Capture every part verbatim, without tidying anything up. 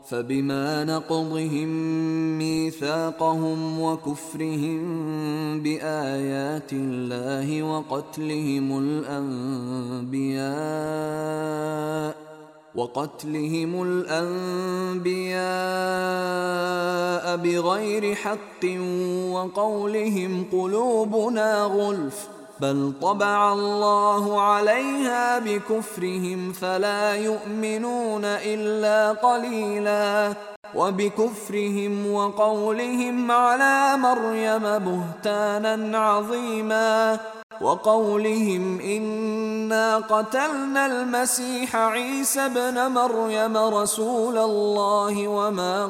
فبما نقضهم ميثاقهم وكفرهم بآيات الله وقتلهم الأنبياء وقتلهم الأنبياء بغير حق وقولهم قلوبنا غلف بل طبع الله عليها بكفرهم فلا يؤمنون إلا قليلا وبكفرهم وقولهم على مريم بهتانا عظيما وقولهم إنا قتلنا المسيح عيسى ابن مريم رسول الله وما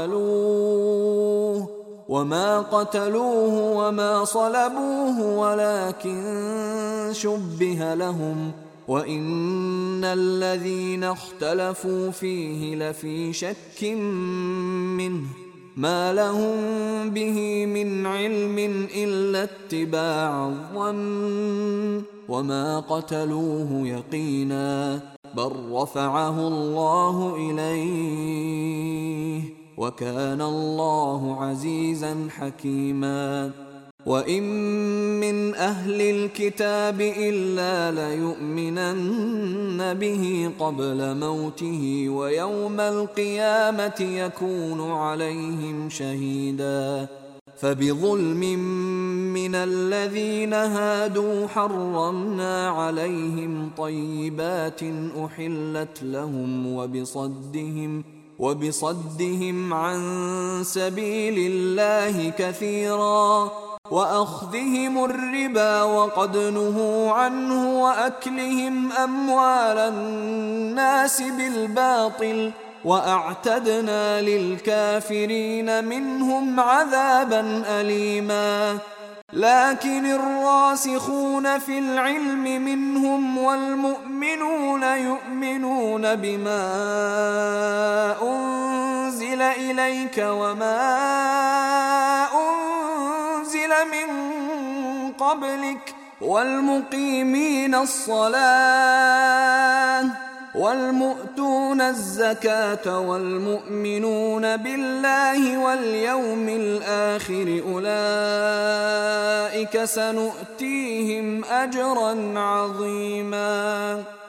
قتلوه وما قتلوه وما صلبوه ولكن شبه لهم وإن الذين اختلفوا فيه لفي شك منه ما لهم به من علم إلا اتباع الظن وما قتلوه يقينا بل رفعه الله إليه وكان الله عزيزا حكيما وإن من أهل الكتاب إلا ليؤمنن به قبل موته ويوم القيامة يكون عليهم شهيدا فبظلم من الذين هادوا حرمنا عليهم طيبات أحلت لهم وبصدهم وبصدهم عن سبيل الله كثيرا وأخذهم الربا وقد نهوا عنه وأكلهم أموال الناس بالباطل وأعتدنا للكافرين منهم عذابا أليما لكن الراسخون في العلم منهم والمؤمنون يؤمنون بما أنزل إليك وما أنزل من قبلك والمقيمين الصلاة والمؤتون الزكاة والمؤمنون بالله واليوم الآخر أولئك سنؤتيهم أجرا عظيما.